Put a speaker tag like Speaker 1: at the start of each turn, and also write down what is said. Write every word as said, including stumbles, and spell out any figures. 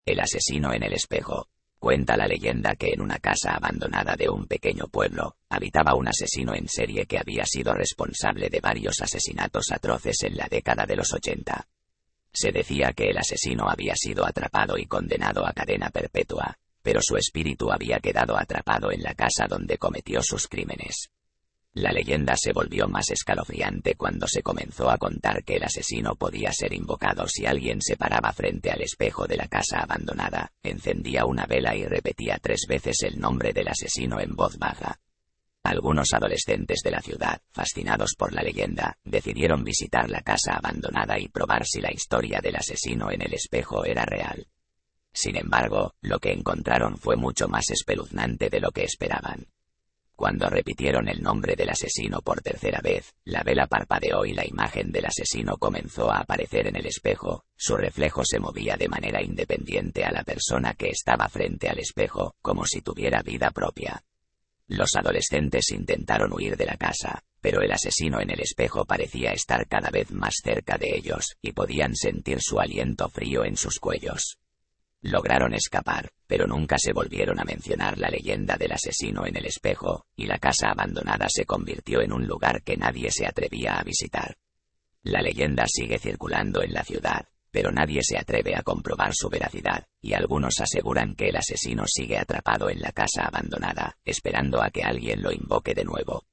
Speaker 1: El asesino en el espejo. Cuenta la leyenda que en una casa abandonada de un pequeño pueblo, habitaba un asesino en serie que había sido responsable de varios asesinatos atroces en la década de los ochenta. Se decía que el asesino había sido atrapado y condenado a cadena perpetua, pero su espíritu había quedado atrapado en la casa donde cometió sus crímenes. La leyenda se volvió más escalofriante cuando se comenzó a contar que el asesino podía ser invocado si alguien se paraba frente al espejo de la casa abandonada, encendía una vela y repetía tres veces el nombre del asesino en voz baja. Algunos adolescentes de la ciudad, fascinados por la leyenda, decidieron visitar la casa abandonada y probar si la historia del asesino en el espejo era real. Sin embargo, lo que encontraron fue mucho más espeluznante de lo que esperaban. Cuando repitieron el nombre del asesino por tercera vez, la vela parpadeó y la imagen del asesino comenzó a aparecer en el espejo. Su reflejo se movía de manera independiente a la persona que estaba frente al espejo, como si tuviera vida propia. Los adolescentes intentaron huir de la casa, pero el asesino en el espejo parecía estar cada vez más cerca de ellos, y podían sentir su aliento frío en sus cuellos. Lograron escapar, pero nunca se volvieron a mencionar la leyenda del asesino en el espejo, y la casa abandonada se convirtió en un lugar que nadie se atrevía a visitar. La leyenda sigue circulando en la ciudad, pero nadie se atreve a comprobar su veracidad, y algunos aseguran que el asesino sigue atrapado en la casa abandonada, esperando a que alguien lo invoque de nuevo.